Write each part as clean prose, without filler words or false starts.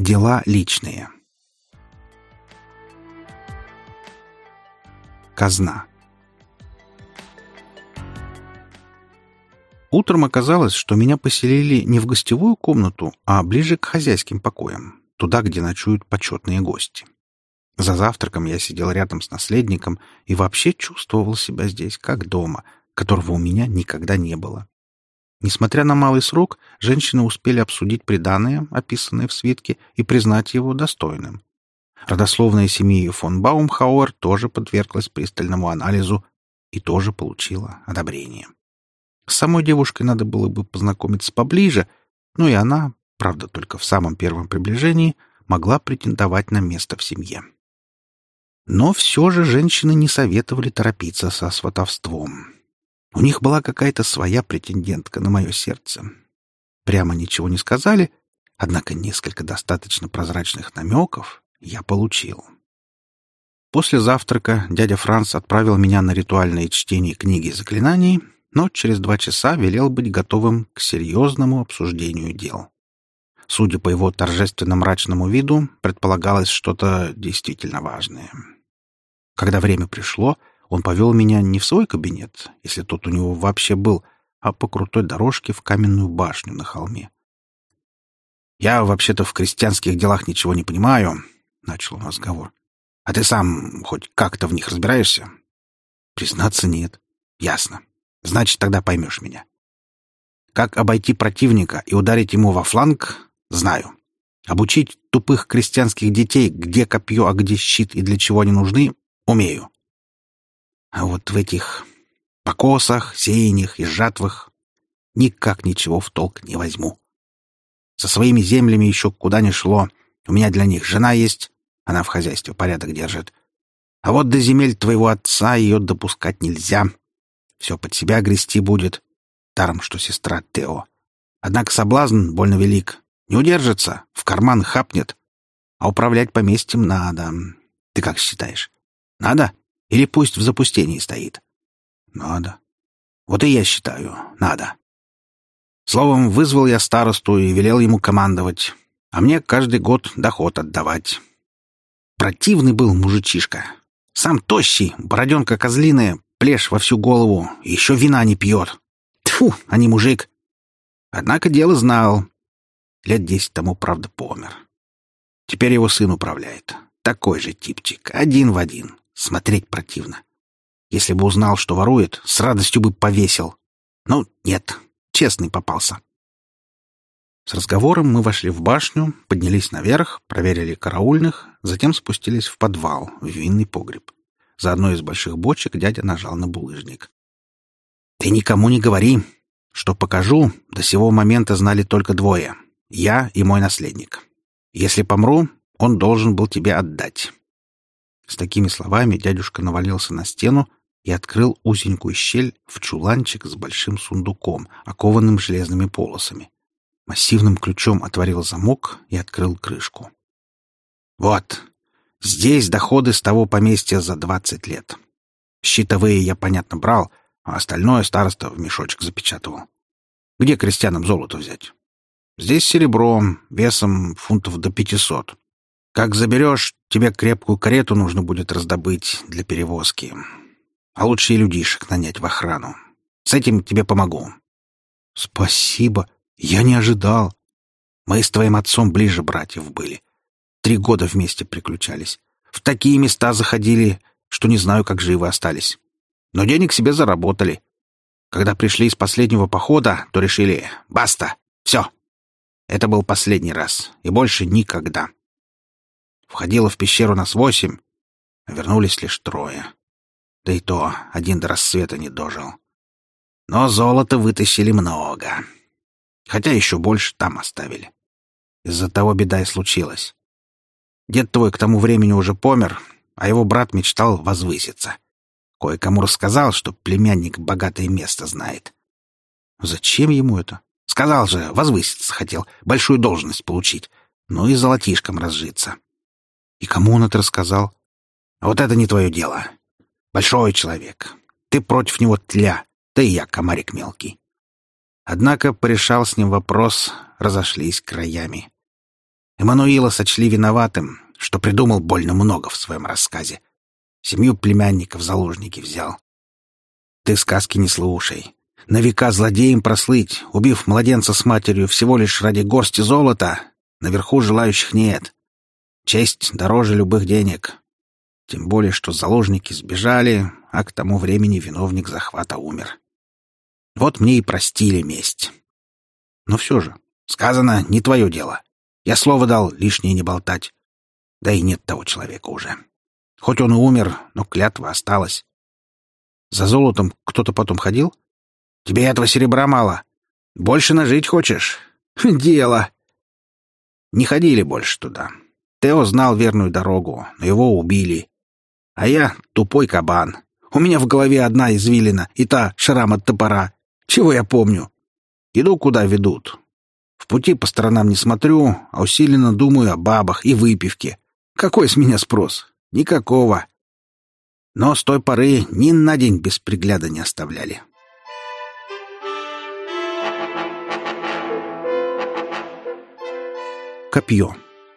Дела личные. Казна. Утром оказалось, что меня поселили не в гостевую комнату, а ближе к хозяйским покоям, туда, где ночуют почетные гости. За завтраком я сидел рядом с наследником и вообще чувствовал себя здесь как дома, которого у меня никогда не было. Несмотря на малый срок, женщины успели обсудить приданое, описанное в свитке, и признать его достойным. Родословная семьи фон Баумхауэр тоже подверглась пристальному анализу и тоже получила одобрение. С самой девушкой надо было бы познакомиться поближе, но и она, правда, только в самом первом приближении, могла претендовать на место в семье. Но все же женщины не советовали торопиться со сватовством. У них была какая-то своя претендентка на мое сердце. Прямо ничего не сказали, однако несколько достаточно прозрачных намеков я получил. После завтрака дядя Франц отправил меня на ритуальное чтение книги заклинаний, но через 2 часа велел быть готовым к серьезному обсуждению дел. Судя по его торжественно-мрачному виду, предполагалось что-то действительно важное. Когда время пришло, он повел меня не в свой кабинет, если тот у него вообще был, а по крутой дорожке в каменную башню на холме. «Я вообще-то в крестьянских делах ничего не понимаю», — начал он разговор. «А ты сам хоть как-то в них разбираешься?» «Признаться, нет». «Ясно. Значит, тогда поймешь меня. Как обойти противника и ударить ему во фланг — знаю. Обучить тупых крестьянских детей, где копье, а где щит и для чего они нужны — умею. А вот в этих покосах, сеяниях и жатвах никак ничего в толк не возьму. Со своими землями еще куда ни шло. У меня для них жена есть, она в хозяйстве порядок держит. А вот до земель твоего отца ее допускать нельзя. Все под себя грести будет, даром что сестра Тео. Однако соблазн больно велик. Не удержится, в карман хапнет. А управлять поместьем надо. Ты как считаешь? Надо? Или пусть в запустении стоит? Надо. Вот и я считаю, надо. Словом, вызвал я старосту и велел ему командовать, а мне каждый год доход отдавать. Противный был мужичишка. Сам тощий, бороденка козлиная, плешь во всю голову, и еще вина не пьет. Тьфу, а не мужик. Однако дело знал. Лет 10 тому, правда, помер. Теперь его сын управляет. Такой же типчик, один в один. Смотреть противно. Если бы узнал, что ворует, с радостью бы повесил. Но нет, честный попался. С разговором мы вошли в башню, поднялись наверх, проверили караульных, затем спустились в подвал, в винный погреб. За одной из больших бочек дядя нажал на булыжник. «Ты никому не говори. Что покажу, до сего момента знали только 2. Я и мой наследник. Если помру, он должен был тебе отдать». С такими словами дядюшка навалился на стену и открыл узенькую щель в чуланчик с большим сундуком, окованным железными полосами. Массивным ключом отворил замок и открыл крышку. «Вот, здесь доходы с того поместья за 20 лет. Щитовые я, понятно, брал, а остальное староста в мешочек запечатывал. Где крестьянам золото взять? Здесь серебро, весом фунтов до 500. Как заберешь, тебе крепкую карету нужно будет раздобыть для перевозки. А лучше и людишек нанять в охрану. С этим тебе помогу». «Спасибо. Я не ожидал. Мы с твоим отцом ближе братьев были. 3 года вместе приключались. В такие места заходили, что не знаю, как живы остались. Но денег себе заработали. Когда пришли из последнего похода, то решили: баста, все. Это был последний раз, и больше никогда. Входило в пещеру нас 8, а вернулись лишь 3. Да и то один до рассвета не дожил. Но золота вытащили много. Хотя еще больше там оставили. Из-за того беда и случилась. Дед твой к тому времени уже помер, а его брат мечтал возвыситься. Кое-кому рассказал, что племянник богатое место знает. Зачем ему это? Сказал же, возвыситься хотел, большую должность получить, ну и золотишком разжиться. И кому он это рассказал? А вот это не твое дело. Большой человек. Ты против него тля, да и я комарик мелкий. Однако порешал с ним вопрос, разошлись краями. Эммануила сочли виноватым, что придумал больно много в своем рассказе. 7 племянников в заложники взял. Ты сказки не слушай. На века злодеем прослыть, убив младенца с матерью всего лишь ради горсти золота, наверху желающих нет. Честь дороже любых денег. Тем более, что заложники сбежали, а к тому времени виновник захвата умер. Вот мне и простили месть. Но все же, сказано, не твое дело. Я слово дал лишнее не болтать. Да и нет того человека уже. Хоть он и умер, но клятва осталась. За золотом кто-то потом ходил? Тебе этого серебра мало. Больше нажить хочешь? Дело. Не ходили больше туда. Тео знал верную дорогу, но его убили. А я тупой кабан. У меня в голове одна извилина, и та шрам от топора. Чего я помню? Иду, куда ведут. В пути по сторонам не смотрю, а усиленно думаю о бабах и выпивке. Какой с меня спрос? Никакого. Но с той поры ни на день без пригляда не оставляли. Копье.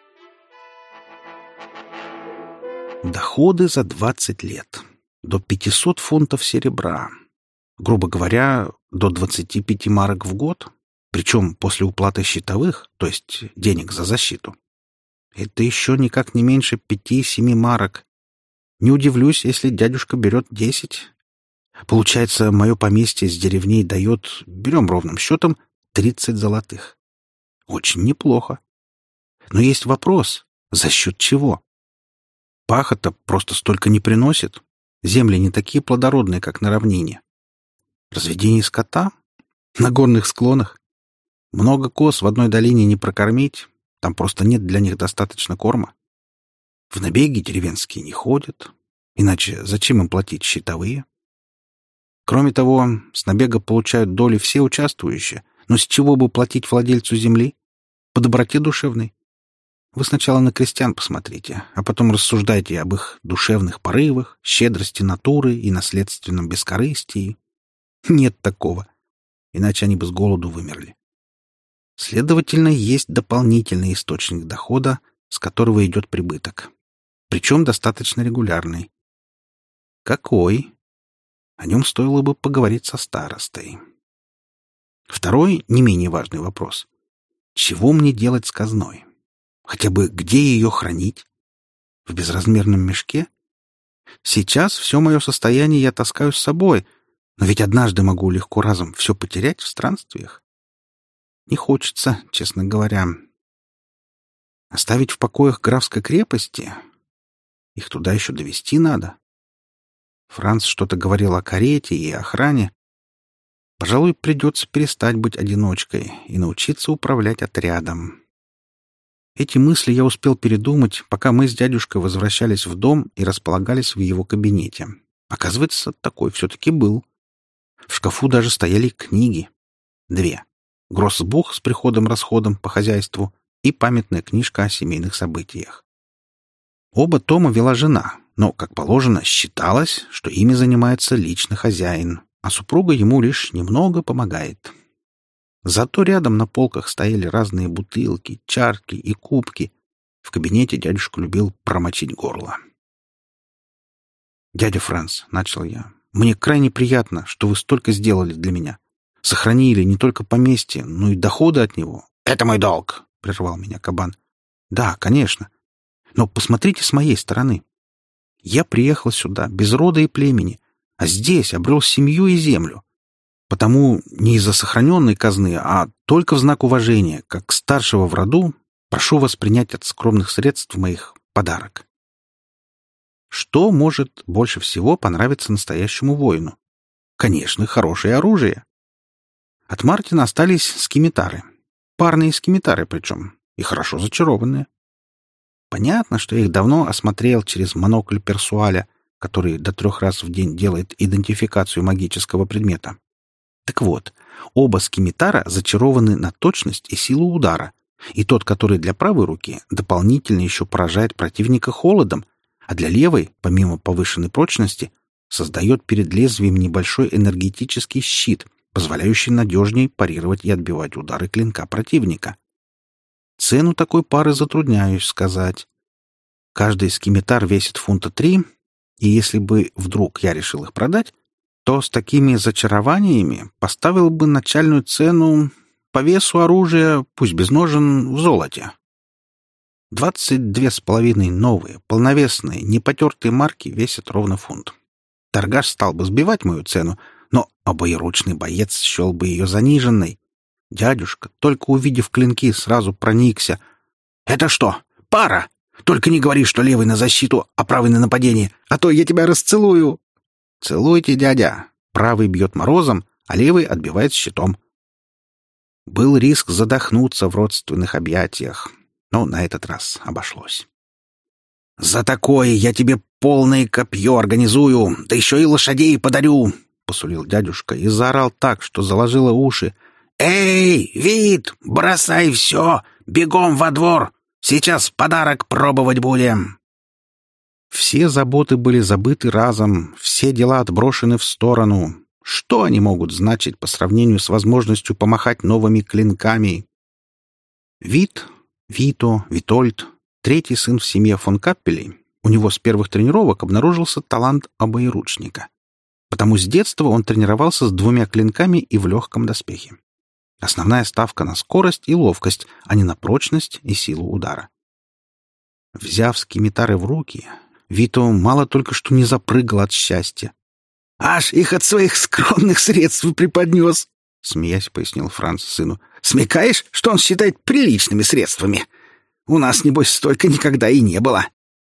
Доходы за 20 лет. До 500 фунтов серебра. Грубо говоря, до 25 марок в год. Причем после уплаты счетовых, то есть денег за защиту. Это еще никак не меньше 5-7 марок. Не удивлюсь, если дядюшка берет 10. Получается, мое поместье с деревней дает, берем ровным счетом, 30 золотых. Очень неплохо. Но есть вопрос, за счет чего? Пахота просто столько не приносит. Земли не такие плодородные, как на равнине. Разведение скота? На горных склонах? Много коз в одной долине не прокормить, там просто нет для них достаточно корма. В набеги деревенские не ходят, иначе зачем им платить счетовые? Кроме того, с набега получают доли все участвующие, но с чего бы платить владельцу земли? По доброте душевной. Вы сначала на крестьян посмотрите, а потом рассуждайте об их душевных порывах, щедрости натуры и наследственном бескорыстии. Нет такого, иначе они бы с голоду вымерли. Следовательно, есть дополнительный источник дохода, с которого идет прибыток. Причем достаточно регулярный. Какой? О нем стоило бы поговорить со старостой. Второй, не менее важный вопрос. Чего мне делать с казной? Хотя бы где ее хранить? В безразмерном мешке? Сейчас все мое состояние я таскаю с собой, но ведь однажды могу легко разом все потерять в странствиях. Не хочется, честно говоря. Оставить в покоях графской крепости? Их туда еще довести надо. Франц что-то говорил о карете и охране. Пожалуй, придется перестать быть одиночкой и научиться управлять отрядом. Эти мысли я успел передумать, пока мы с дядюшкой возвращались в дом и располагались в его кабинете. Оказывается, такой все-таки был. В шкафу даже стояли книги. 2. Гроссбух с приходом-расходом по хозяйству и памятная книжка о семейных событиях. Оба тома вела жена, но, как положено, считалось, что ими занимается лично хозяин, а супруга ему лишь немного помогает. Зато рядом на полках стояли разные бутылки, чарки и кубки. В кабинете дядюшка любил промочить горло. «Дядя Франц», — начал я, — «мне крайне приятно, что вы столько сделали для меня. Сохранили не только поместье, но и доходы от него». «Это мой долг», — прервал меня кабан. «Да, конечно. Но посмотрите с моей стороны. Я приехал сюда без рода и племени, а здесь обрел семью и землю. Потому не из-за сохраненной казны, а только в знак уважения, как старшего в роду, прошу вас принять от скромных средств моих подарок». Что может больше всего понравиться настоящему воину? Конечно, хорошее оружие. От Мартина остались скимитары. Парные скимитары причем, и хорошо зачарованные. Понятно, что я их давно осмотрел через монокль Персуаля, который до 3 раз в день делает идентификацию магического предмета. Так вот, оба скимитара зачарованы на точность и силу удара, и тот, который для правой руки, дополнительно еще поражает противника холодом, а для левой, помимо повышенной прочности, создает перед лезвием небольшой энергетический щит, позволяющий надежнее парировать и отбивать удары клинка противника. Цену такой пары затрудняюсь сказать. Каждый скимитар весит фунта 3, и если бы вдруг я решил их продать, то с такими зачарованиями поставил бы начальную цену по весу оружия, пусть без ножен, в золоте. 22,5 новые, полновесные, непотертые марки весят ровно фунт. Торгаш стал бы сбивать мою цену, но обоеручный боец счел бы ее заниженной. Дядюшка, только увидев клинки, сразу проникся. «Это что, пара? Только не говори, что левый на защиту, а правый на нападение, а то я тебя расцелую!» «Целуйте, дядя!» Правый бьет морозом, а левый отбивает щитом. Был риск задохнуться в родственных объятиях, но на этот раз обошлось. «За такое я тебе полное копье организую, да еще и лошадей подарю!» — посулил дядюшка и заорал так, что заложило уши. «Эй, Вит, бросай все! Бегом во двор! Сейчас подарок пробовать будем!» Все заботы были забыты разом, все дела отброшены в сторону. Что они могут значить по сравнению с возможностью помахать новыми клинками? Вит, Вито, Витольд, третий сын в семье фон Каппелей, у него с первых тренировок обнаружился талант обоеручника. Потому с детства он тренировался с 2 клинками и в легком доспехе. Основная ставка на скорость и ловкость, а не на прочность и силу удара. Взяв скимитары в руки, Вито мало только что не запрыгал от счастья. «Аж их от своих скромных средств преподнес!» — смеясь пояснил Франц сыну. «Смекаешь, что он считает приличными средствами? У нас, небось, столько никогда и не было!»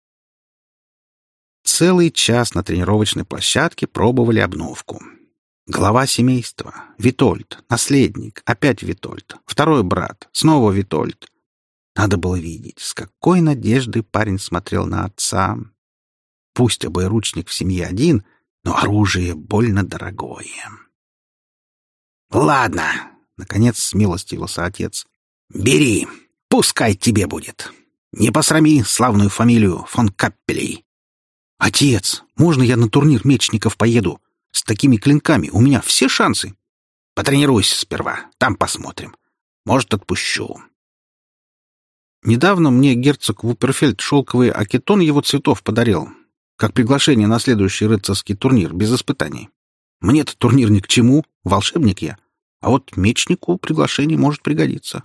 Целый час на тренировочной площадке пробовали обновку. Глава семейства, Витольд, наследник, опять Витольд, второй брат, снова Витольд. Надо было видеть, с какой надеждой парень смотрел на отца. Пусть обоеручник в семье один, но оружие больно дорогое. «Ладно», — наконец смилостивился отец, — «бери, пускай тебе будет. Не посрами славную фамилию фон Каппелей». «Отец, можно я на турнир мечников поеду? С такими клинками у меня все шансы». «Потренируйся сперва, там посмотрим. Может, отпущу». Недавно мне герцог Вуперфельд шелковый акетон его цветов подарил, как приглашение на следующий рыцарский турнир без испытаний. Мне-то турнир ни к чему, волшебник я, а вот мечнику приглашение может пригодиться.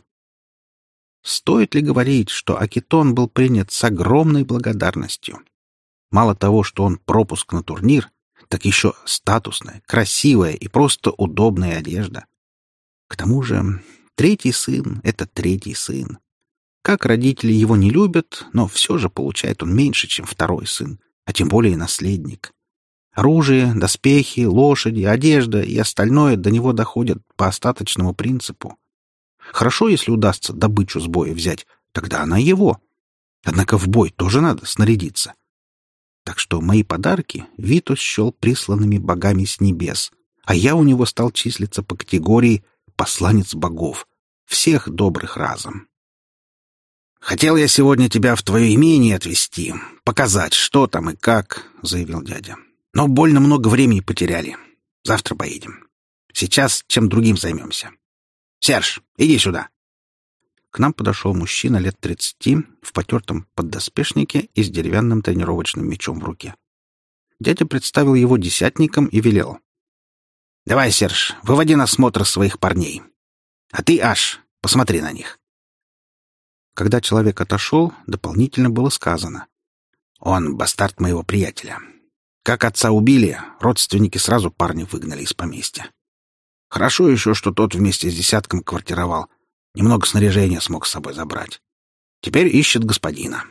Стоит ли говорить, что акетон был принят с огромной благодарностью? Мало того, что он пропуск на турнир, так еще статусная, красивая и просто удобная одежда. К тому же третий сын — это третий сын. Как родители его не любят, но все же получает он меньше, чем второй сын, а тем более наследник. Оружие, доспехи, лошади, одежда и остальное до него доходят по остаточному принципу. Хорошо, если удастся добычу с боя взять, тогда она его. Однако в бой тоже надо снарядиться. Так что мои подарки Вито счел присланными богами с небес, а я у него стал числиться по категории «посланец богов», всех добрых разом. «Хотел я сегодня тебя в твое имение отвезти, показать, что там и как», — заявил дядя. «Но больно много времени потеряли. Завтра поедем. Сейчас чем другим займемся. Серж, иди сюда». К нам подошел мужчина лет 30 в потертом поддоспешнике и с деревянным тренировочным мечом в руке. Дядя представил его десятником и велел: «Давай, Серж, выводи на смотр своих парней. А ты, Аш, посмотри на них». Когда человек отошел, дополнительно было сказано: «Он бастард моего приятеля. Как отца убили, родственники сразу парня выгнали из поместья. Хорошо еще, что тот вместе с десятком квартировал. Немного снаряжения смог с собой забрать. Теперь ищет господина».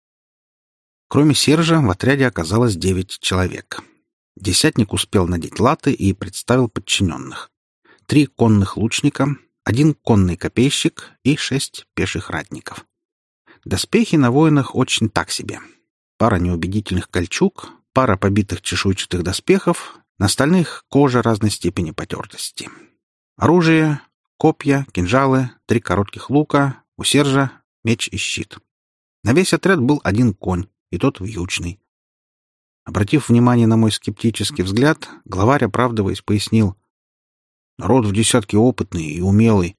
Кроме Сержа в отряде оказалось 9 человек. Десятник успел надеть латы и представил подчиненных. 3 конных лучника, 1 конный копейщик и 6 пеших ратников. Доспехи на воинах очень так себе. Пара неубедительных кольчуг, пара побитых чешуйчатых доспехов, на остальных кожа разной степени потертости. Оружие — копья, кинжалы, 3 коротких лука, у Сержа — меч и щит. На весь отряд был 1 конь, и тот вьючный. Обратив внимание на мой скептический взгляд, главарь, оправдываясь, пояснил: «Народ в десятке опытный и умелый.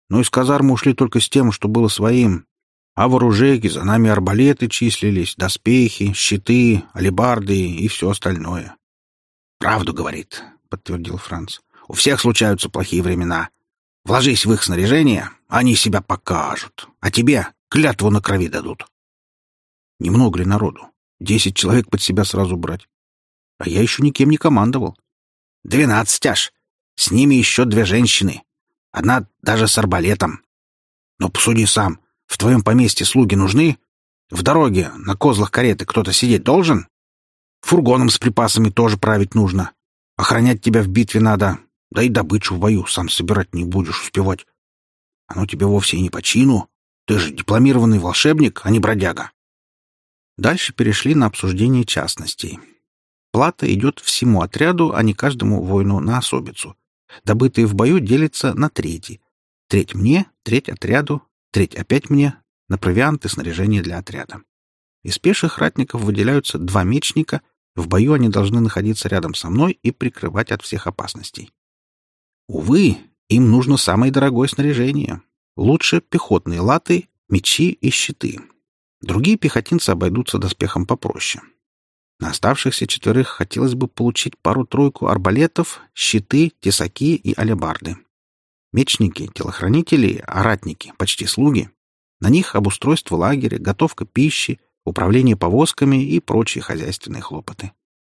но из казармы ушли только с тем, что было своим. А в оружейке за нами арбалеты числились, доспехи, щиты, алебарды и все остальное. «Правду говорит», — подтвердил Франц. «У всех случаются плохие времена. Вложись в их снаряжение, они себя покажут, а тебе клятву на крови дадут». Немного ли народу? 10 человек под себя сразу брать. А я еще никем не командовал. 12 аж. С ними еще 2 женщины. Одна даже с арбалетом. Но посуди сам. В твоем поместье слуги нужны? В дороге на козлах кареты кто-то сидеть должен? Фургоном с припасами тоже править нужно. Охранять тебя в битве надо. Да и добычу в бою сам собирать не будешь успевать. Оно тебе вовсе и не по чину. Ты же дипломированный волшебник, а не бродяга. Дальше перешли на обсуждение частностей. Плата идет всему отряду, а не каждому воину на особицу. Добытые в бою делятся на трети. Треть мне, треть отряду, треть опять мне, на провиант и снаряжение для отряда. Из пеших ратников выделяются 2 мечника, в бою они должны находиться рядом со мной и прикрывать от всех опасностей. Увы, им нужно самое дорогое снаряжение. Лучше пехотные латы, мечи и щиты. Другие пехотинцы обойдутся доспехом попроще. На оставшихся 4 хотелось бы получить пару-тройку арбалетов, щиты, тесаки и алебарды. Мечники, телохранители, а ратники, почти слуги. На них обустройство лагеря, готовка пищи, управление повозками и прочие хозяйственные хлопоты.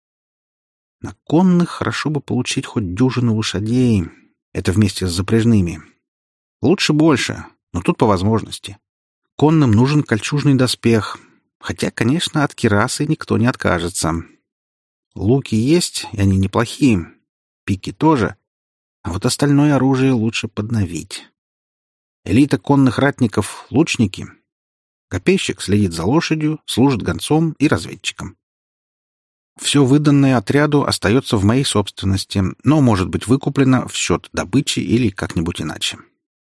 На конных хорошо бы получить хоть дюжину лошадей. Это вместе с запряжными. Лучше больше, но тут по возможности. Конным нужен кольчужный доспех, хотя, конечно, от кирасы никто не откажется. Луки есть, и они неплохие. Пики тоже. А вот остальное оружие лучше подновить. Элита конных ратников — лучники. Копейщик следит за лошадью, служит гонцом и разведчиком. Все выданное отряду остается в моей собственности, но может быть выкуплено в счет добычи или как-нибудь иначе.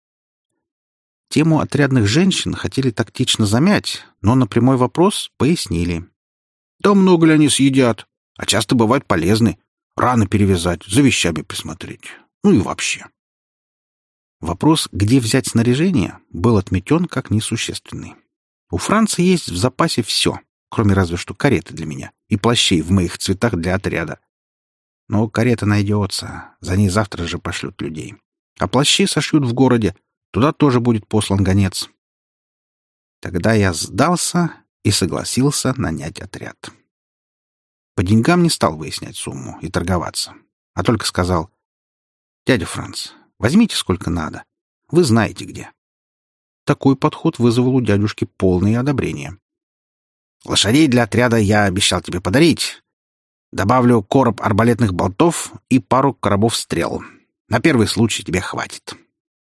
Тему отрядных женщин хотели тактично замять, но на прямой вопрос пояснили. Да много ли они съедят? А часто бывают полезны. Раны перевязать, за вещами присмотреть. Ну и вообще. Вопрос, где взять снаряжение, был отметен как несущественный. У Франции есть в запасе все, кроме разве что кареты для меня и плащей в моих цветах для отряда. Но карета найдется, за ней завтра же пошлют людей. А плащи сошьют в городе, туда тоже будет послан гонец. Тогда я сдался и согласился нанять отряд. По деньгам не стал выяснять сумму и торговаться, а только сказал: «Дядя Франц, возьмите сколько надо. Вы знаете где». Такой подход вызвал у дядюшки полное одобрение. «Лошадей для отряда я обещал тебе подарить. Добавлю короб арбалетных болтов и пару коробов стрел. На первый случай тебе хватит».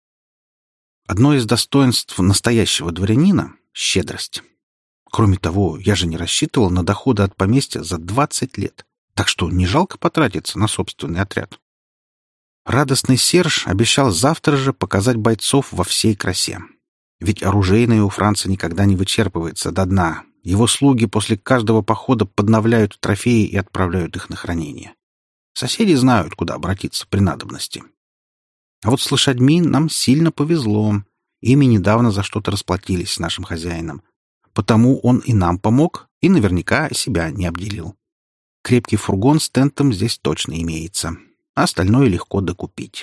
Одно из достоинств настоящего дворянина — щедрость. Кроме того, я же не рассчитывал на доходы от поместья за 20 лет, так что не жалко потратиться на собственный отряд. Радостный Серж обещал завтра же показать бойцов во всей красе. Ведь оружейное у Франца никогда не вычерпывается до дна. Его слуги после каждого похода подновляют трофеи и отправляют их на хранение. Соседи знают, куда обратиться при надобности. А вот с лошадьми нам сильно повезло. Ими недавно за что-то расплатились с нашим хозяином. Потому он и нам помог, и наверняка себя не обделил. Крепкий фургон с тентом здесь точно имеется, а остальное легко докупить.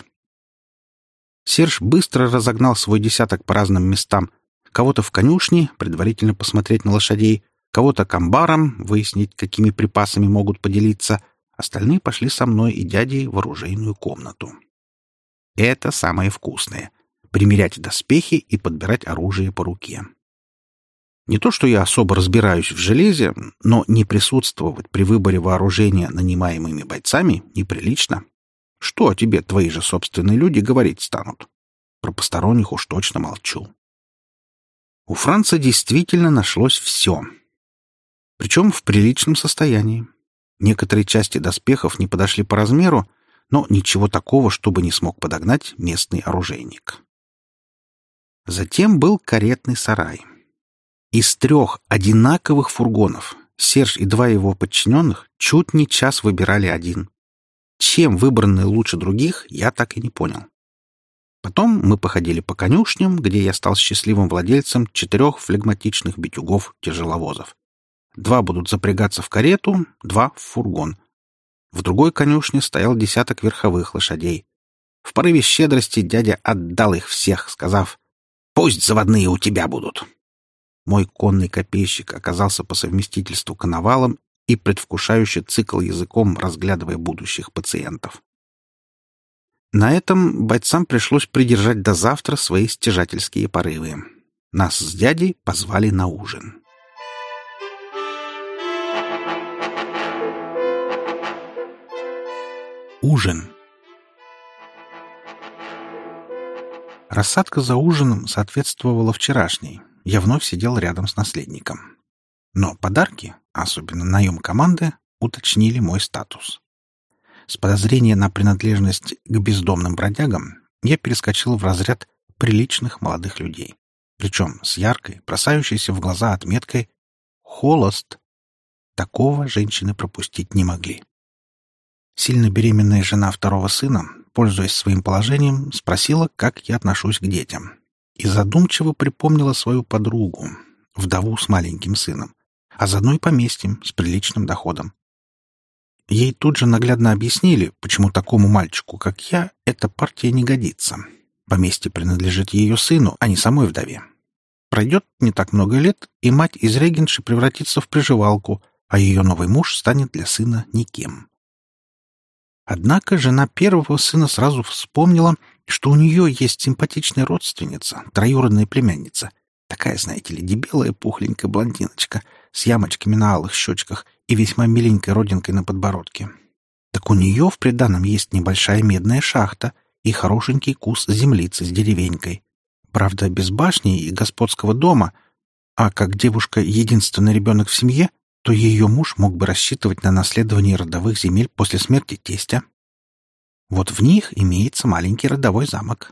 Серж быстро разогнал свой десяток по разным местам. Кого-то в конюшне, предварительно посмотреть на лошадей, кого-то к амбарам, выяснить, какими припасами могут поделиться. Остальные пошли со мной и дядей в оружейную комнату. Это самое вкусное — примерять доспехи и подбирать оружие по руке. Не то, что я особо разбираюсь в железе, но не присутствовать при выборе вооружения нанимаемыми бойцами неприлично. Что о тебе твои же собственные люди говорить станут? Про посторонних уж точно молчу. У Франца действительно нашлось все. Причем в приличном состоянии. Некоторые части доспехов не подошли по размеру, но ничего такого, чтобы не смог подогнать местный оружейник. Затем был каретный сарай. Из 3 одинаковых фургонов Серж и 2 его подчиненных чуть не час выбирали один. Чем выбранный лучше других, я так и не понял. Потом мы походили по конюшням, где я стал счастливым владельцем 4 флегматичных битюгов-тяжеловозов. 2 будут запрягаться в карету, 2 — в фургон. В другой конюшне стоял 10 верховых лошадей. В порыве щедрости дядя отдал их всех, сказав: «Пусть заводные у тебя будут». Мой конный копейщик оказался по совместительству коновалом и предвкушающе цикл языком, разглядывая будущих пациентов. На этом бойцам пришлось придержать до завтра свои стяжательские порывы. Нас с дядей позвали на ужин. Ужин. Рассадка за ужином соответствовала вчерашней. Я вновь сидел рядом с наследником. Но подарки, особенно наем команды, уточнили мой статус. С подозрения на принадлежность к бездомным бродягам я перескочил в разряд приличных молодых людей. Причем с яркой, бросающейся в глаза отметкой «холост». Такого женщины пропустить не могли. Сильно беременная жена второго сына, пользуясь своим положением, спросила, как я отношусь к детям, и задумчиво припомнила свою подругу, вдову с маленьким сыном, а заодно и поместьем с приличным доходом. Ей тут же наглядно объяснили, почему такому мальчику, как я, эта партия не годится. Поместье принадлежит ее сыну, а не самой вдове. Пройдет не так много лет, и мать из регенши превратится в приживалку, а ее новый муж станет для сына никем. Однако жена первого сына сразу вспомнила, что у нее есть симпатичная родственница, троюродная племянница. Такая, знаете ли, дебелая пухленькая блондиночка с ямочками на алых щечках и весьма миленькой родинкой на подбородке. Так у нее в приданом есть небольшая медная шахта и хорошенький кус землицы с деревенькой. Правда, без башни и господского дома, а как девушка единственный ребенок в семье, то ее муж мог бы рассчитывать на наследование родовых земель после смерти тестя. Вот в них имеется маленький родовой замок.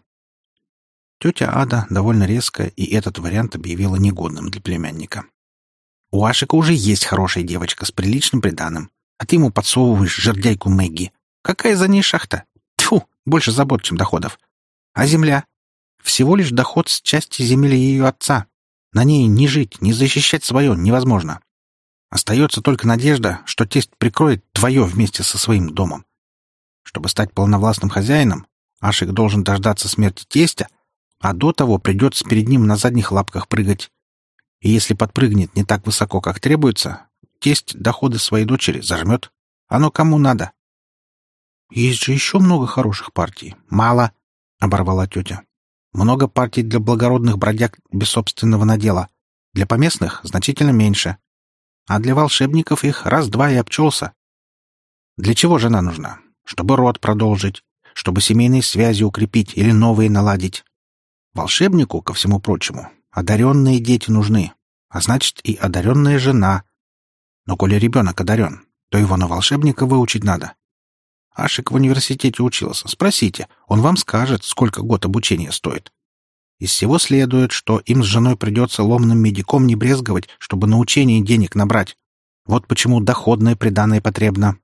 Тетя Ада довольно резко и этот вариант объявила негодным для племянника. «У Ашика уже есть хорошая девочка с приличным приданым, а ты ему подсовываешь жердяйку Мэгги. Какая за ней шахта? Тьфу, больше забот, чем доходов. А земля? Всего лишь доход с части земли ее отца. На ней ни жить, ни защищать свое невозможно. Остается только надежда, что тесть прикроет твое вместе со своим домом. Чтобы стать полновластным хозяином, Ашик должен дождаться смерти тестя, а до того придется перед ним на задних лапках прыгать. И если подпрыгнет не так высоко, как требуется, тесть доходы своей дочери зажмет. Оно кому надо. Есть же еще много хороших партий. Мало, — оборвала тетя. Много партий для благородных бродяг без собственного надела. Для поместных значительно меньше. А для волшебников их раз-два и обчелся. Для чего жена нужна? Чтобы род продолжить, чтобы семейные связи укрепить или новые наладить. Волшебнику, ко всему прочему, одаренные дети нужны, а значит и одаренная жена. Но коли ребенок одарен, то его на волшебника выучить надо. Ашик в университете учился. Спросите, он вам скажет, сколько год обучения стоит. Из всего следует, что им с женой придется ломным медиком не брезговать, чтобы на учение денег набрать. Вот почему доходное приданое потребно.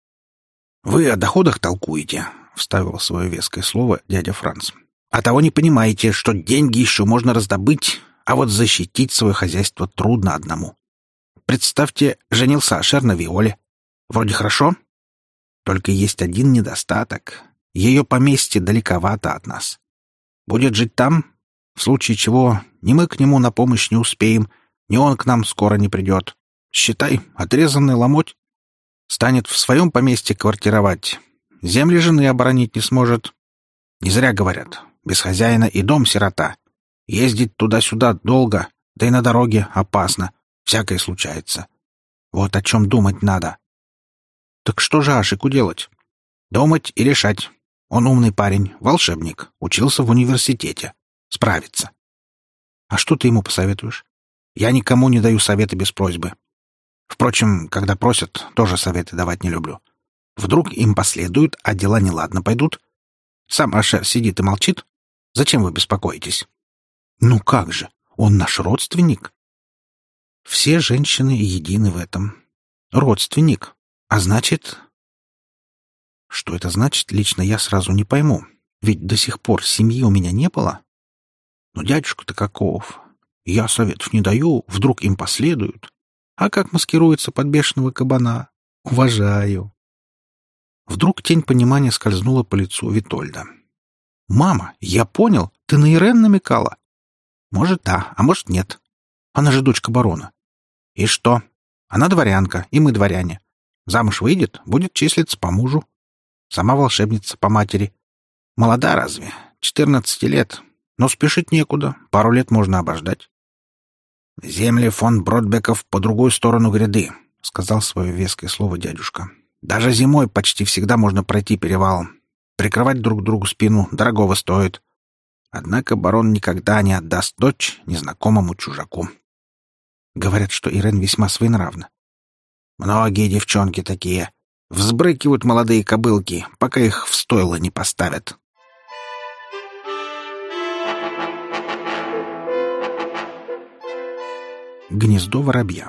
«Вы о доходах толкуете», — вставил свое веское слово дядя Франц. «А того не понимаете, что деньги еще можно раздобыть, а вот защитить свое хозяйство трудно одному. Представьте, женился Ашер на Виоле. Вроде хорошо. Только есть один недостаток. Ее поместье далековато от нас. Будет жить там, в случае чего ни мы к нему на помощь не успеем, ни он к нам скоро не придет. Считай, отрезанный ломоть. Станет в своем поместье квартировать. Земли жены оборонить не сможет. Не зря говорят, без хозяина и дом сирота. Ездить туда-сюда долго, да и на дороге опасно. Всякое случается. Вот о чем думать надо. Так что же Ашику делать? Думать и решать. Он умный парень, волшебник, учился в университете. Справится. А что ты ему посоветуешь? Я никому не даю советы без просьбы. Впрочем, когда просят, тоже советы давать не люблю. Вдруг им последуют, а дела неладно пойдут. Сам Ашер сидит и молчит. Зачем вы беспокоитесь? Ну как же, он наш родственник. Все женщины едины в этом. Родственник. А значит... Что это значит, лично я сразу не пойму. Ведь до сих пор семьи у меня не было. Но дядюшка-то каков. Я советов не даю, вдруг им последуют. А как маскируется под бешеного кабана? Уважаю. Вдруг тень понимания скользнула по лицу Витольда. «Мама, я понял, ты на Ирен намекала?» «Может, да, а может, нет. Она же дочка барона». «И что? Она дворянка, и мы дворяне. Замуж выйдет, будет числиться по мужу. Сама волшебница по матери. Молода разве? 14 лет. Но спешить некуда, пару лет можно обождать». «Земли фон Бродбеков по другую сторону гряды», — сказал свое веское слово дядюшка. «Даже зимой почти всегда можно пройти перевал. Прикрывать друг другу спину дорогого стоит. Однако барон никогда не отдаст дочь незнакомому чужаку». Говорят, что Ирен весьма своенравна. «Многие девчонки такие. Взбрыкивают молодые кобылки, пока их в стойло не поставят». Гнездо воробья.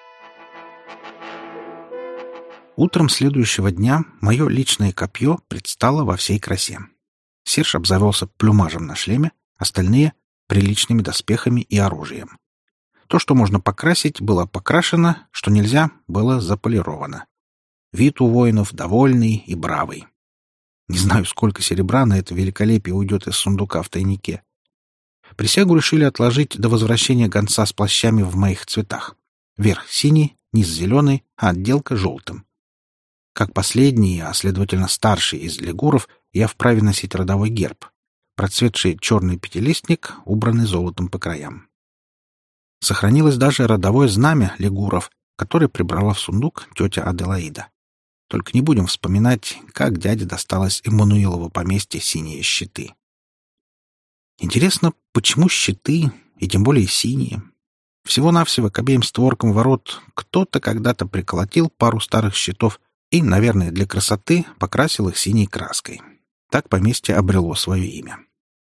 Утром следующего дня мое личное копье предстало во всей красе. Серж обзавелся плюмажем на шлеме, остальные — приличными доспехами и оружием. То, что можно покрасить, было покрашено, что нельзя, было заполировано. Вид у воинов довольный и бравый. Не знаю, сколько серебра на это великолепие уйдет из сундука в тайнике. Присягу решили отложить до возвращения гонца с плащами в моих цветах. Верх синий, низ зеленый, а отделка желтым. Как последний, а следовательно старший из лигуров, я вправе носить родовой герб. Процветший черный пятилистник, убранный золотом по краям. Сохранилось даже родовое знамя лигуров, которое прибрала в сундук тетя Аделаида. Только не будем вспоминать, как дяде досталось Эммануилову поместье синие щиты. Интересно, почему щиты, и тем более синие? Всего-навсего к обеим створкам ворот кто-то когда-то приколотил пару старых щитов и, наверное, для красоты покрасил их синей краской. Так поместье обрело свое имя.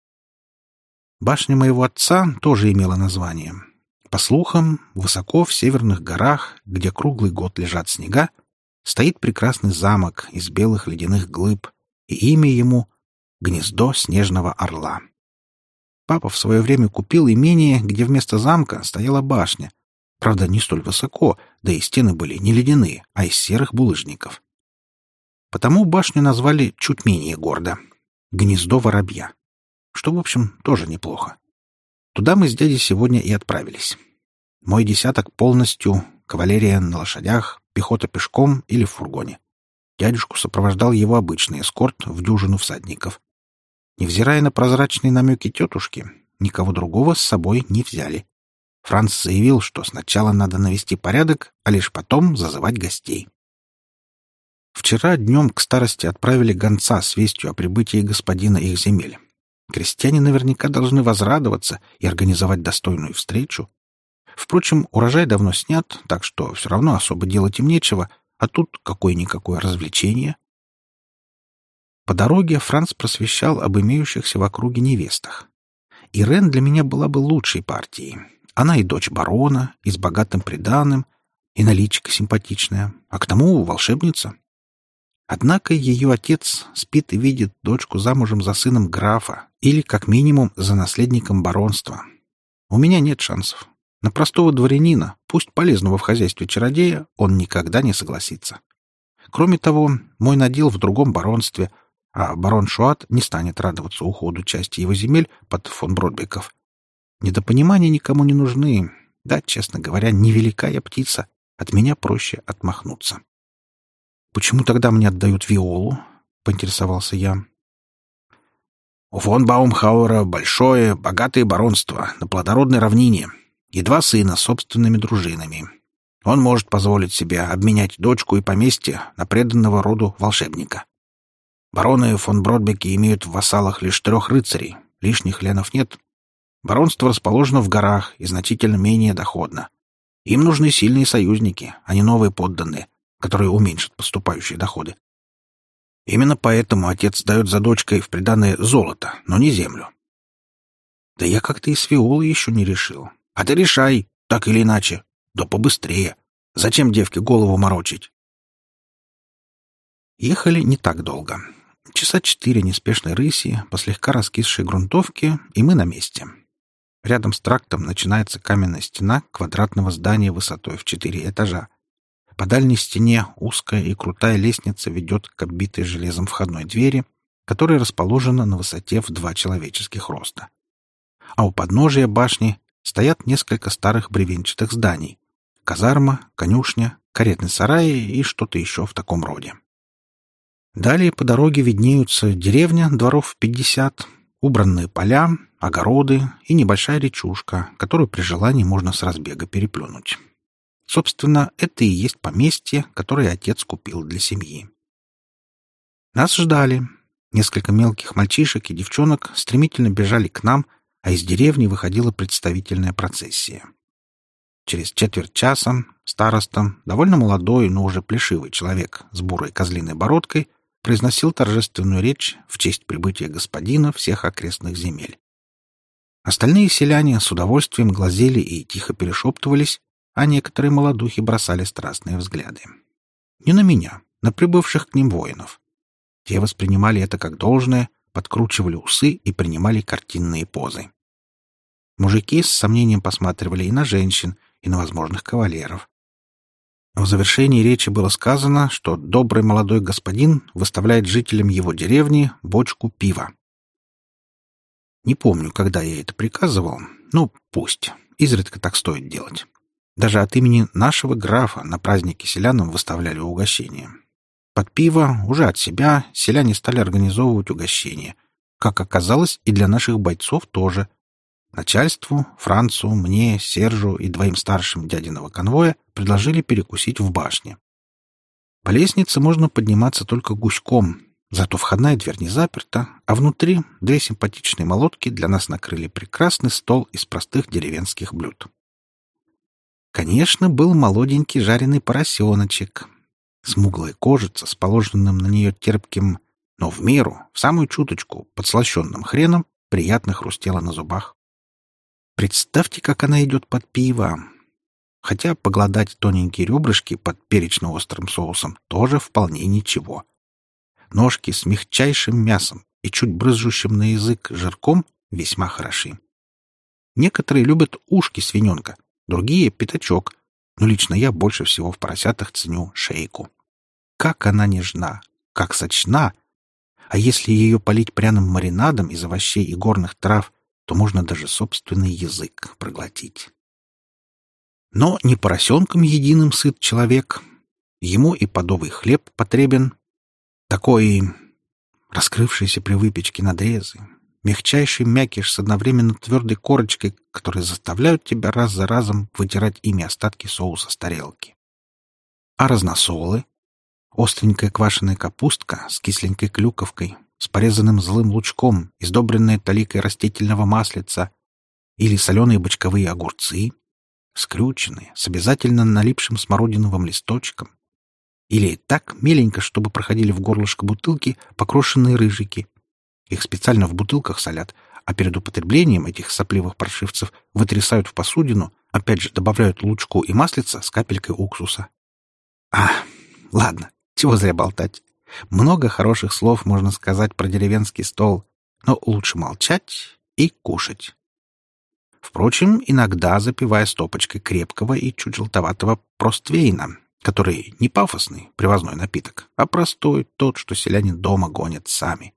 Башня моего отца тоже имела название. По слухам, высоко в северных горах, где круглый год лежат снега, стоит прекрасный замок из белых ледяных глыб, и имя ему — Гнездо Снежного Орла. Папа в свое время купил имение, где вместо замка стояла башня. Правда, не столь высоко, да и стены были не ледяные, а из серых булыжников. Потому башню назвали чуть менее гордо — Гнездо Воробья. Что, в общем, тоже неплохо. Туда мы с дядей сегодня и отправились. Мой десяток полностью, кавалерия на лошадях, пехота пешком или в фургоне. Дядюшку сопровождал его обычный эскорт в дюжину всадников. Невзирая на прозрачные намеки тетушки, никого другого с собой не взяли. Франц заявил, что сначала надо навести порядок, а лишь потом зазывать гостей. Вчера днем к старости отправили гонца с вестью о прибытии господина их земель. Крестьяне наверняка должны возрадоваться и организовать достойную встречу. Впрочем, урожай давно снят, так что все равно особо делать им нечего, а тут какое-никакое развлечение. По дороге Франц просвещал об имеющихся в округе невестах. Ирен для меня была бы лучшей партией. Она и дочь барона, и с богатым приданым, и наличка симпатичная, а к тому волшебница. Однако ее отец спит и видит дочку замужем за сыном графа или, как минимум, за наследником баронства. У меня нет шансов. На простого дворянина, пусть полезного в хозяйстве чародея, он никогда не согласится. Кроме того, мой надел в другом баронстве, а барон Шуат не станет радоваться уходу части его земель под фон Бродбеков. Недопонимания никому не нужны. Да, честно говоря, невелика я птица. От меня проще отмахнуться. «Почему тогда мне отдают Виолу?» — поинтересовался я. «У фон Баумхауэра большое, богатое баронство на плодородной равнине и 2 сына с собственными дружинами. Он может позволить себе обменять дочку и поместье на преданного роду волшебника. Бароны фон Бродбеки имеют в вассалах лишь 3 рыцарей, лишних ленов нет. Баронство расположено в горах и значительно менее доходно. Им нужны сильные союзники, а не новые подданные, которые уменьшат поступающие доходы. Именно поэтому отец дает за дочкой в приданое золото, но не землю. Да я как-то и с Виолой еще не решил. А ты решай, так или иначе. Да побыстрее. Зачем девке голову морочить?» Ехали не так долго. Часа 4 неспешной рыси по слегка раскисшей грунтовке, и мы на месте. Рядом с трактом начинается каменная стена квадратного здания высотой в 4 этажа. По дальней стене узкая и крутая лестница ведет к оббитой железом входной двери, которая расположена на высоте в 2 человеческих роста. А у подножия башни стоят несколько старых бревенчатых зданий: казарма, конюшня, каретный сарай и что-то еще в таком роде. Далее по дороге виднеются деревня дворов 50, убранные поля, огороды и небольшая речушка, которую при желании можно с разбега переплюнуть. Собственно, это и есть поместье, которое отец купил для семьи. Нас ждали. Несколько мелких мальчишек и девчонок стремительно бежали к нам, а из деревни выходила представительная процессия. Через четверть часа староста, довольно молодой, но уже плешивый человек с бурой козлиной бородкой, произносил торжественную речь в честь прибытия господина всех окрестных земель. Остальные селяне с удовольствием глазели и тихо перешептывались, а некоторые молодухи бросали страстные взгляды. Не на меня, на прибывших к ним воинов. Те воспринимали это как должное, подкручивали усы и принимали картинные позы. Мужики с сомнением посматривали и на женщин, и на возможных кавалеров. В завершении речи было сказано, что добрый молодой господин выставляет жителям его деревни бочку пива. Не помню, когда я это приказывал, но пусть. Изредка так стоит делать. Даже от имени нашего графа на празднике селянам выставляли угощения. Под пиво, уже от себя, селяне стали организовывать угощения. Как оказалось, и для наших бойцов тоже. Начальству, Францу, мне, Сержу и 2 старшим дядиного конвоя предложили перекусить в башне. По лестнице можно подниматься только гуськом, зато входная дверь не заперта, а внутри 2 симпатичные молодки для нас накрыли прекрасный стол из простых деревенских блюд. Конечно, был молоденький жареный поросеночек. Смуглая кожица с положенным на нее терпким, но в меру, в самую чуточку, подслащенным хреном, приятно хрустела на зубах. Представьте, как она идет под пиво. Хотя погладать тоненькие ребрышки под перечно-острым соусом тоже вполне ничего. Ножки с мягчайшим мясом и чуть брызжущим на язык жирком весьма хороши. Некоторые любят ушки свиненка, другие — пятачок, но лично я больше всего в поросятах ценю шейку. Как она нежна, как сочна! А если ее полить пряным маринадом из овощей и горных трав, то можно даже собственный язык проглотить. Но не поросенком единым сыт человек. Ему и подовый хлеб потребен. Такой раскрывшийся при выпечке надрезы, мягчайший мякиш с одновременно твердой корочкой, которые заставляют тебя раз за разом вытирать ими остатки соуса с тарелки. А разносолы? Остренькая квашеная капустка с кисленькой клюковкой, с порезанным злым лучком, издобренная таликой растительного маслица, или соленые бочковые огурцы, скрюченные, с обязательно налипшим смородиновым листочком, или так меленько, чтобы проходили в горлышко бутылки покрошенные рыжики. Их специально в бутылках солят, а перед употреблением этих сопливых паршивцев вытрясают в посудину, опять же добавляют лучку и маслица с капелькой уксуса. Ладно, чего зря болтать. Много хороших слов можно сказать про деревенский стол, но лучше молчать и кушать. Впрочем, иногда запивая стопочкой крепкого и чуть желтоватого проствейна, который не пафосный привозной напиток, а простой, тот, что селяне дома гонят сами.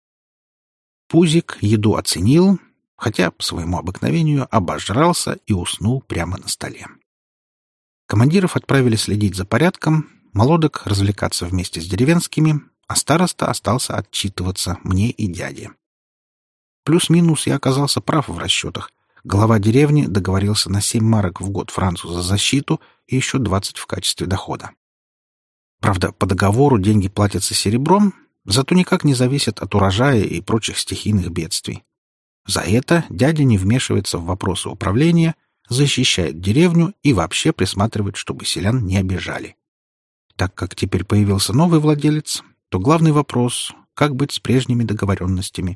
Пузик еду оценил, хотя по своему обыкновению обожрался и уснул прямо на столе. Командиров отправили следить за порядком, молодок развлекаться вместе с деревенскими, а староста остался отчитываться мне и дяде. Плюс-минус я оказался прав в расчетах. Глава деревни договорился на 7 марок в год Францу за защиту и еще 20 в качестве дохода. Правда, по договору деньги платятся серебром, зато никак не зависят от урожая и прочих стихийных бедствий. За это дядя не вмешивается в вопросы управления, защищает деревню и вообще присматривает, чтобы селян не обижали. Так как теперь появился новый владелец, то главный вопрос — как быть с прежними договоренностями.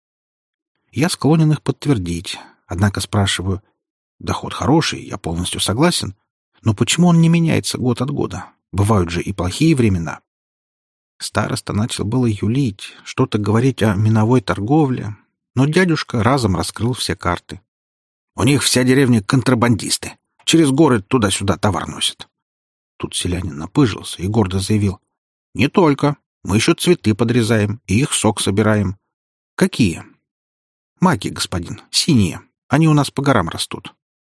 Я склонен их подтвердить, однако спрашиваю: доход хороший, я полностью согласен, но почему он не меняется год от года? Бывают же и плохие времена. Староста начал было юлить, что-то говорить о миновой торговле, но дядюшка разом раскрыл все карты. У них вся деревня контрабандисты. Через горы туда-сюда товар носят. Тут селянин напыжился и гордо заявил: «Не только. Мы еще цветы подрезаем и их сок собираем». «Какие?» «Маки, господин, синие. Они у нас по горам растут».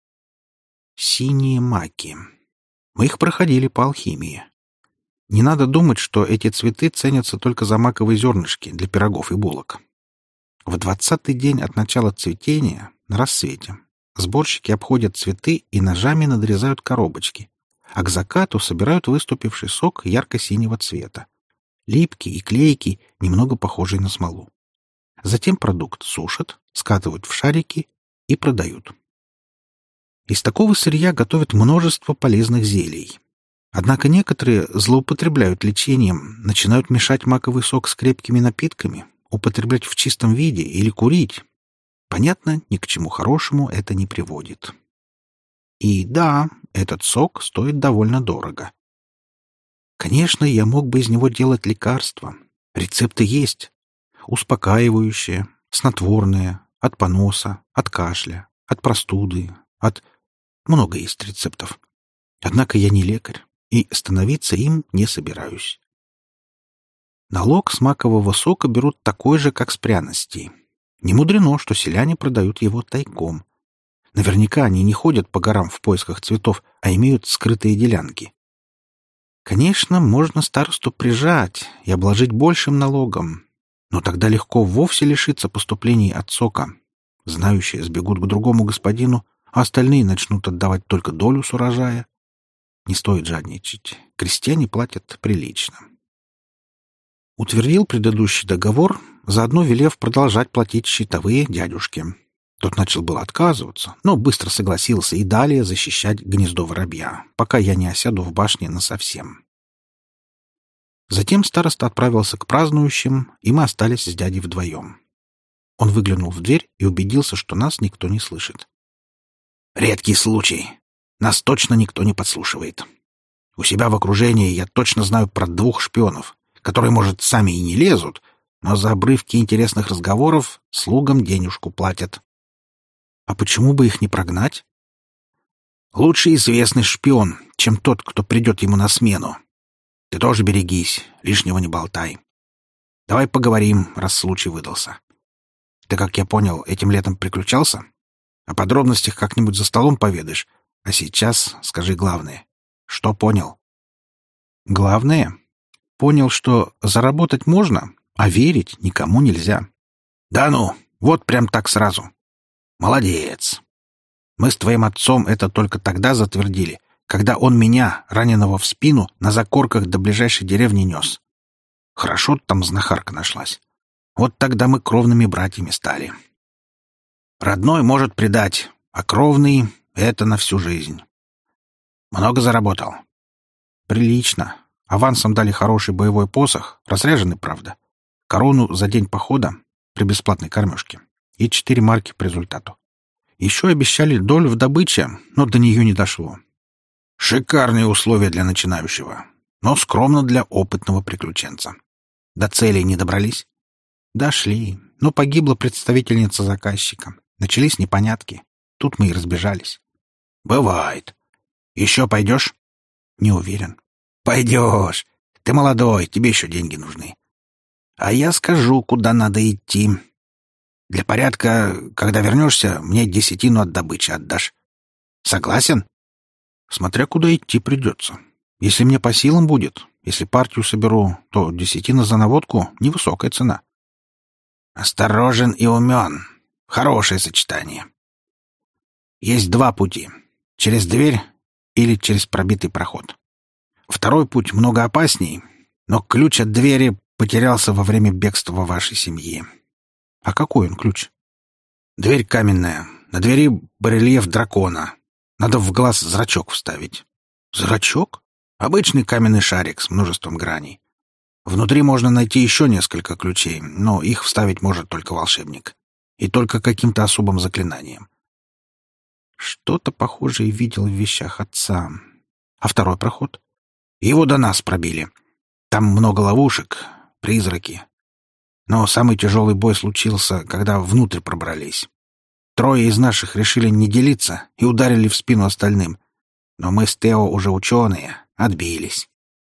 Синие маки. Мы их проходили по алхимии. Не надо думать, что эти цветы ценятся только за маковые зернышки для пирогов и булок. В 20-й день от начала цветения, на рассвете, сборщики обходят цветы и ножами надрезают коробочки, а к закату собирают выступивший сок ярко-синего цвета, липкий и клейкий, немного похожий на смолу. Затем продукт сушат, скатывают в шарики и продают. Из такого сырья готовят множество полезных зелий. Однако некоторые злоупотребляют лечением, начинают мешать маковый сок с крепкими напитками, употреблять в чистом виде или курить. Понятно, ни к чему хорошему это не приводит. И да, этот сок стоит довольно дорого. Конечно, я мог бы из него делать лекарства. Рецепты есть. Успокаивающие, снотворные, от поноса, от кашля, от простуды, от... Много есть рецептов. Однако я не лекарь, и становиться им не собираюсь. Налог с макового сока берут такой же, как с пряностей. Не мудрено, что селяне продают его тайком. Наверняка они не ходят по горам в поисках цветов, а имеют скрытые делянки. Конечно, можно старосту прижать и обложить большим налогом, но тогда легко вовсе лишиться поступлений от сока. Знающие сбегут к другому господину, а остальные начнут отдавать только долю с урожая. Не стоит жадничать. Крестьяне платят прилично. Утвердил предыдущий договор, заодно велев продолжать платить счетовые дядюшке. Тот начал было отказываться, но быстро согласился и далее защищать гнездо воробья, пока я не осяду в башне насовсем. Затем староста отправился к празднующим, и мы остались с дядей вдвоем. Он выглянул в дверь и убедился, что нас никто не слышит. «Редкий случай. Нас точно никто не подслушивает. У себя в окружении я точно знаю про 2 шпионов, которые, может, сами и не лезут, но за обрывки интересных разговоров слугам денежку платят». «А почему бы их не прогнать?» «Лучше известный шпион, чем тот, кто придет ему на смену. Ты тоже берегись, лишнего не болтай. Давай поговорим, раз случай выдался. Ты, как я понял, этим летом приключался? О подробностях как-нибудь за столом поведаешь. А сейчас скажи главное. Что понял?» «Главное? Понял, что заработать можно, а верить никому нельзя». «Да ну, вот прям так сразу. Молодец. Мы с твоим отцом это только тогда затвердили, когда он меня, раненого в спину, на закорках до ближайшей деревни нес. Хорошо там знахарка нашлась. Вот тогда мы кровными братьями стали. Родной может предать, а кровный — это на всю жизнь. Много заработал?» «Прилично. Авансом дали хороший боевой посох, разряженный, правда. Корону за день похода при бесплатной кормежке и 4 марки по результату. Еще обещали долю в добыче, но до нее не дошло. Шикарные условия для начинающего, но скромно для опытного приключенца. До цели не добрались?» «Дошли, но погибла представительница заказчика. Начались непонятки. Тут мы и разбежались». «Бывает. Еще пойдешь?» «Не уверен». «Пойдешь. Ты молодой, тебе еще деньги нужны. А я скажу, куда надо идти. Для порядка, когда вернешься, мне 10 от добычи отдашь. Согласен?» «Смотря куда идти придется. Если мне по силам будет, если партию соберу, то 10 за наводку — невысокая цена». «Осторожен и умен. Хорошее сочетание. Есть 2 пути. Через дверь или через пробитый проход. Второй путь много опасней, но ключ от двери потерялся во время бегства вашей семьи». «А какой он ключ?» «Дверь каменная. На двери барельеф дракона. Надо в глаз зрачок вставить». «Зрачок?» «Обычный каменный шарик с множеством граней. Внутри можно найти еще несколько ключей, но их вставить может только волшебник. И только каким-то особым заклинанием». Что-то похожее видел в вещах отца. А второй проход? Его до нас пробили. Там много ловушек, призраки. Но самый тяжелый бой случился, когда внутрь пробрались. 3 из наших решили не делиться и ударили в спину остальным. Но мы с Тео уже ученые, отбились.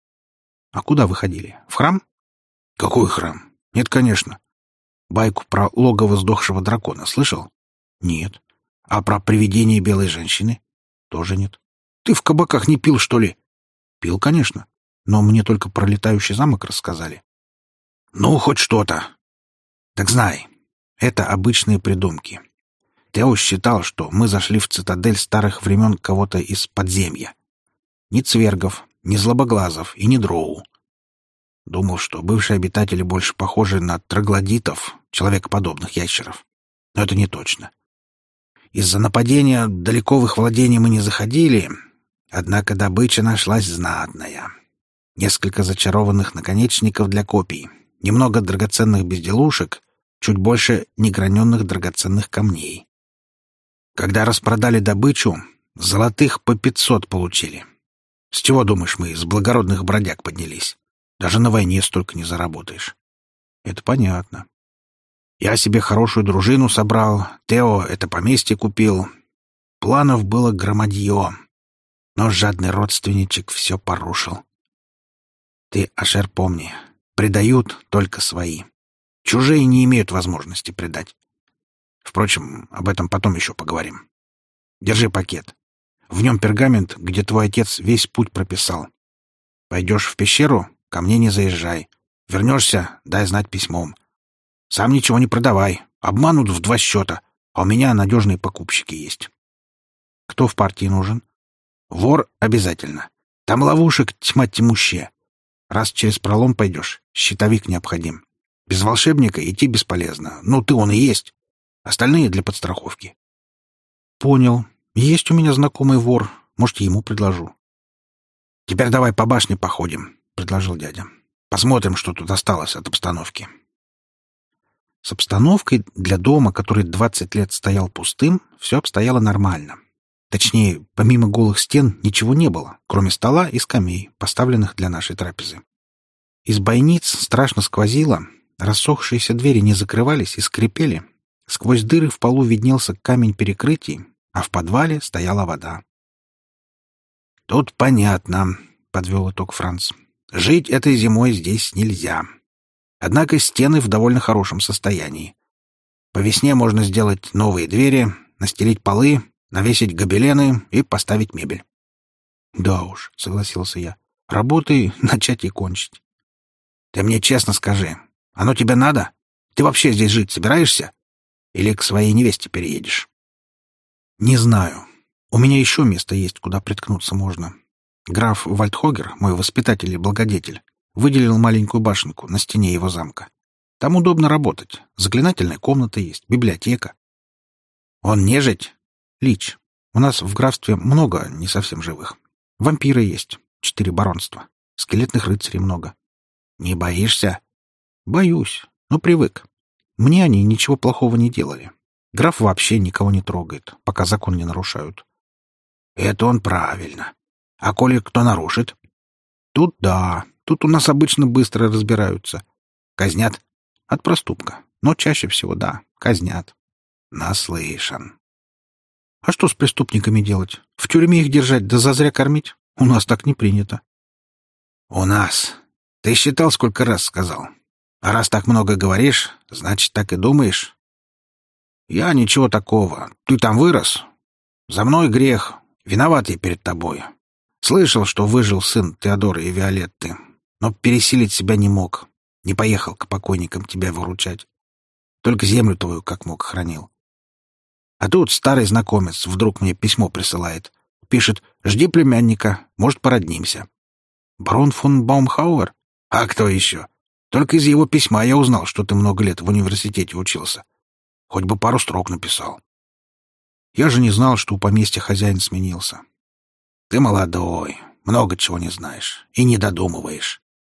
А куда вы ходили? В храм? Какой храм? Нет, конечно. Байку про логово сдохшего дракона слышал? Нет. А про привидение белой женщины? Тоже нет. Ты в кабаках не пил, что ли? Пил, конечно. Но мне только про летающий замок рассказали. Ну, хоть что-то. Так знай, это обычные придумки. Тео считал, что мы зашли в цитадель старых времен кого-то из подземья. Ни цвергов, ни злобоглазов и ни дроу. Думал, что бывшие обитатели больше похожи на троглодитов, человекоподобных ящеров. Но это не точно. Из-за нападения далеко в их владения мы не заходили, однако добыча нашлась знатная. Несколько зачарованных наконечников для копий, немного драгоценных безделушек, чуть больше неграненных драгоценных камней. Когда распродали добычу, золотых по 500 получили. С чего, думаешь, мы из благородных бродяг поднялись? Даже на войне столько не заработаешь. Это понятно. Я себе хорошую дружину собрал, Тео это поместье купил. Планов было громадье, но жадный родственничек все порушил. Ты, Ашер, помни, предают только свои. Чужие не имеют возможности предать. Впрочем, об этом потом еще поговорим. Держи пакет. В нем пергамент, где твой отец весь путь прописал. Пойдешь в пещеру — ко мне не заезжай. Вернешься — дай знать письмом. Сам ничего не продавай. Обманут в 2 счета, а у меня надежные покупщики есть. Кто в партии нужен? Вор обязательно. Там ловушек тьма тьмущая. Раз через пролом пойдешь, щитовик необходим. Без волшебника идти бесполезно. Ну, ты он и есть. Остальные для подстраховки. Понял. Есть у меня знакомый вор. Может, ему предложу. Теперь давай по башне походим, предложил дядя. Посмотрим, что тут осталось от обстановки. С обстановкой для дома, который 20 лет стоял пустым, все обстояло нормально. Точнее, помимо голых стен ничего не было, кроме стола и скамей, поставленных для нашей трапезы. Из бойниц страшно сквозило, рассохшиеся двери не закрывались и скрипели. Сквозь дыры в полу виднелся камень перекрытий, а в подвале стояла вода. «Тут понятно», — подвел итог Франц. «Жить этой зимой здесь нельзя. Однако стены в довольно хорошем состоянии. По весне можно сделать новые двери, настелить полы, навесить гобелены и поставить мебель». «Да уж», — согласился я, — «работы начать и кончить». «Ты мне честно скажи, оно тебе надо? Ты вообще здесь жить собираешься? Или к своей невесте переедешь?» «Не знаю. У меня еще место есть, куда приткнуться можно. Граф Вальдхогер, мой воспитатель и благодетель, выделил маленькую башенку на стене его замка. Там удобно работать. Заклинательная комната есть, библиотека». «Он нежить?» «Лич. У нас в графстве много не совсем живых. Вампиры есть, 4 баронства. Скелетных рыцарей много». «Не боишься?» «Боюсь, но привык. Мне они ничего плохого не делали. Граф вообще никого не трогает, пока закон не нарушают». «Это он правильно. А коли кто нарушит?» «Тут да. Тут у нас обычно быстро разбираются. Казнят?» «От проступка. Но чаще всего, да, казнят». «Наслышан». «А что с преступниками делать? В тюрьме их держать да зазря кормить? У нас так не принято». «У нас. Ты считал, сколько раз сказал? А раз так много говоришь, значит, так и думаешь?» «Я ничего такого. Ты там вырос. За мной грех. Виноват я перед тобой. Слышал, что выжил сын Теодора и Виолетты, но пересилить себя не мог. Не поехал к покойникам тебя выручать. Только землю твою как мог хранил. А тут старый знакомец вдруг мне письмо присылает. Пишет: «Жди племянника, может, породнимся». Барон фон Баумхауэр? А кто еще? Только из его письма я узнал, что ты много лет в университете учился. Хоть бы пару строк написал. Я же не знал, что у поместья хозяин сменился. Ты молодой, много чего не знаешь и не додумываешь.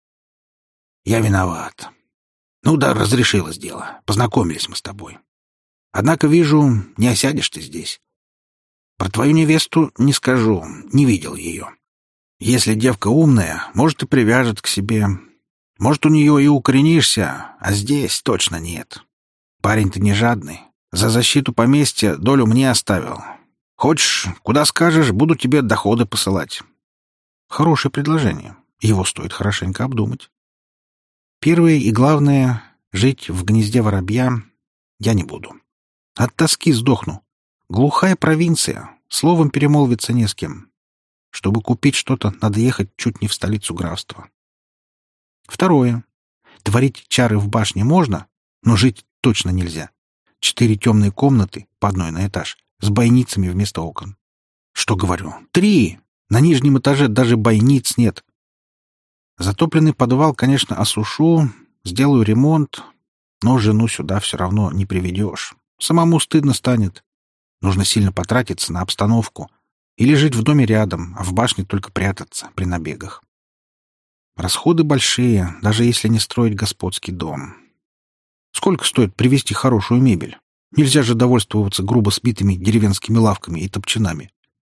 Я виноват. Ну да, разрешилось дело. Познакомились мы с тобой. Однако, вижу, не осядешь ты здесь. Про твою невесту не скажу, не видел ее. Если девка умная, может, и привяжет к себе. Может, у нее и укоренишься, а здесь точно нет. Парень-то не жадный. За защиту поместья долю мне оставил. Хочешь, куда скажешь, буду тебе доходы посылать. Хорошее предложение. Его стоит хорошенько обдумать. Первое и главное — жить в гнезде воробья я не буду. От тоски сдохну. Глухая провинция, словом перемолвиться не с кем. Чтобы купить что-то, надо ехать чуть не в столицу графства. Второе. Творить чары в башне можно, но жить точно нельзя. 4 темные комнаты, по одной на этаж, с бойницами вместо окон. Что говорю? 3! На нижнем этаже даже бойниц нет. Затопленный подвал, конечно, осушу, сделаю ремонт, но жену сюда все равно не приведешь. Самому стыдно станет. Нужно сильно потратиться на обстановку. Или жить в доме рядом, а в башне только прятаться при набегах. Расходы большие, даже если не строить господский дом. Сколько стоит привезти хорошую мебель? Нельзя же довольствоваться грубо сбитыми деревенскими лавками и топчинами.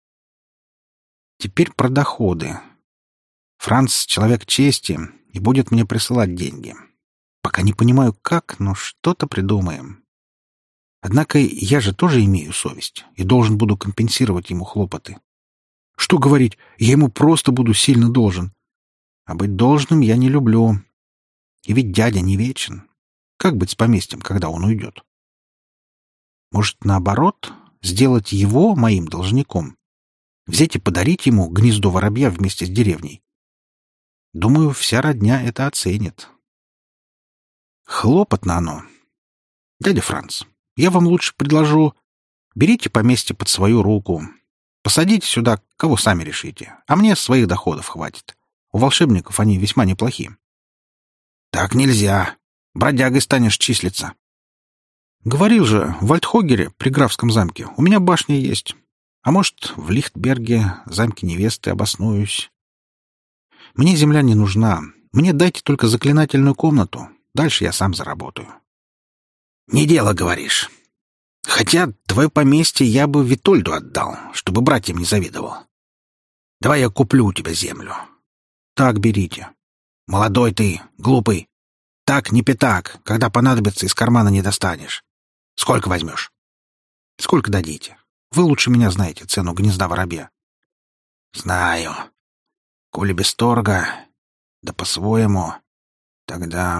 Теперь про доходы. Франц — человек чести и будет мне присылать деньги. Пока не понимаю, как, но что-то придумаем. Однако я же тоже имею совесть и должен буду компенсировать ему хлопоты. Что говорить, я ему просто буду сильно должен. А быть должным я не люблю. И ведь дядя не вечен. Как быть с поместьем, когда он уйдет? Может, наоборот, сделать его моим должником? Взять и подарить ему гнездо воробья вместе с деревней? Думаю, вся родня это оценит. Хлопотно оно. Дядя Франц, я вам лучше предложу: берите поместье под свою руку. Посадите сюда, кого сами решите, а мне своих доходов хватит. У волшебников они весьма неплохие. Так нельзя. Бродягой станешь числиться. Говорил же, в Вальдхогере, при графском замке, у меня башня есть. А может, в Лихтберге, замке невесты, обоснуюсь. Мне земля не нужна. Мне дайте только заклинательную комнату. Дальше я сам заработаю. Не дело, говоришь. Хотя твое поместье я бы Витольду отдал, чтобы братьям не завидовал. Давай я куплю у тебя землю. Так берите. Молодой ты, глупый. Так не пятак, когда понадобится, из кармана не достанешь. Сколько возьмешь? Сколько дадите? Вы лучше меня знаете цену гнезда воробья. Знаю. Коли без торга, да по-своему, тогда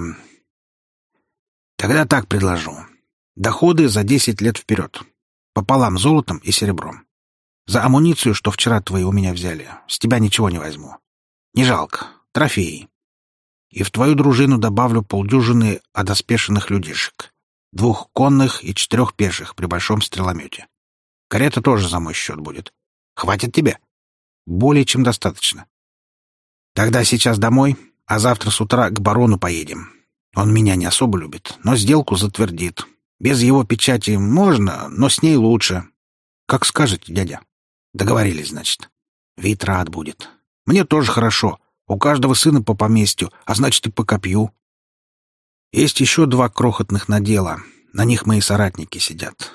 так предложу. Доходы за 10 лет вперед. Пополам золотом и серебром. За амуницию, что вчера твои у меня взяли, с тебя ничего не возьму. Не жалко. Трофеи. И в твою дружину добавлю полдюжины одоспешенных людишек. 2 конных и 4 пеших при большом стреломете. Карета тоже за мой счет будет. Хватит тебе? Более чем достаточно. Тогда сейчас домой, а завтра с утра к барону поедем. Он меня не особо любит, но сделку затвердит. Без его печати можно, но с ней лучше. Как скажете, дядя. Договорились, значит. Вид рад будет. Мне тоже хорошо. У каждого сына по поместью, а значит и по копью. Есть еще 2 крохотных надела. На них мои соратники сидят.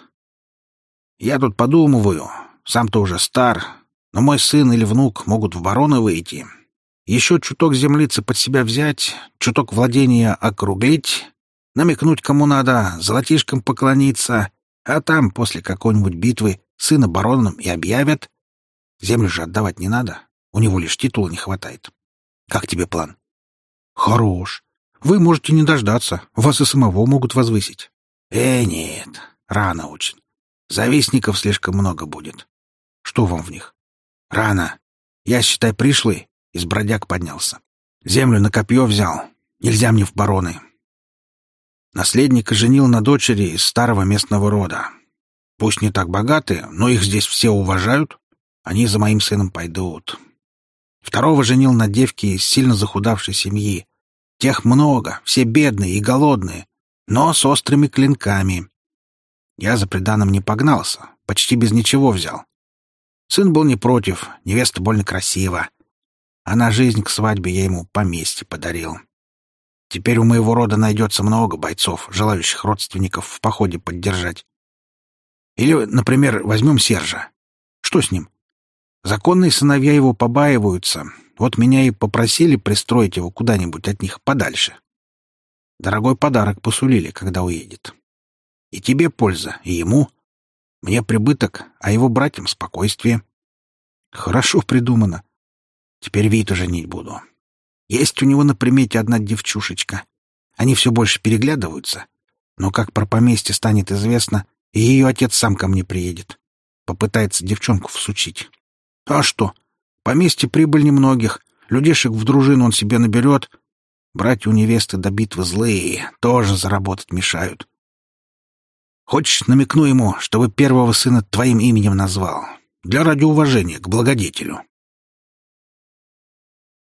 Я тут подумываю. Сам-то уже стар, но мой сын или внук могут в бароны выйти. Еще чуток землицы под себя взять, чуток владения округлить, намекнуть кому надо, золотишкам поклониться, а там, после какой-нибудь битвы, сына бароном и объявят. Землю же отдавать не надо, у него лишь титула не хватает. Как тебе план? Хорош. Вы можете не дождаться, вас и самого могут возвысить. Нет, рано очень. Завистников слишком много будет. Что вам в них? Рано. Я, считай, пришлый, из бродяг поднялся. Землю на копье взял. Нельзя мне в бароны. Наследника женил на дочери из старого местного рода. Пусть не так богаты, но их здесь все уважают. Они за моим сыном пойдут. Второго женил на девке из сильно захудавшей семьи. Тех много, все бедные и голодные, но с острыми клинками. Я за приданым не погнался, почти без ничего взял. Сын был не против, невеста больно красива. А на жизнь к свадьбе я ему поместье подарил. Теперь у моего рода найдется много бойцов, желающих родственников в походе поддержать. Или, например, возьмем Сержа. Что с ним? Законные сыновья его побаиваются. Вот меня и попросили пристроить его куда-нибудь от них подальше. Дорогой подарок посулили, когда уедет. И тебе польза, и ему. Мне прибыток, а его братьям спокойствие. Хорошо придумано. Теперь Виту женить буду. Есть у него на примете одна девчушечка. Они все больше переглядываются. Но как про поместье станет известно, и ее отец сам ко мне приедет. Попытается девчонку всучить. А что? Поместье прибыль немногих. Людишек в дружину он себе наберет. Братья у невесты до битвы злые, тоже заработать мешают. Хочешь, намекну ему, чтобы первого сына твоим именем назвал? Для ради уважения к благодетелю.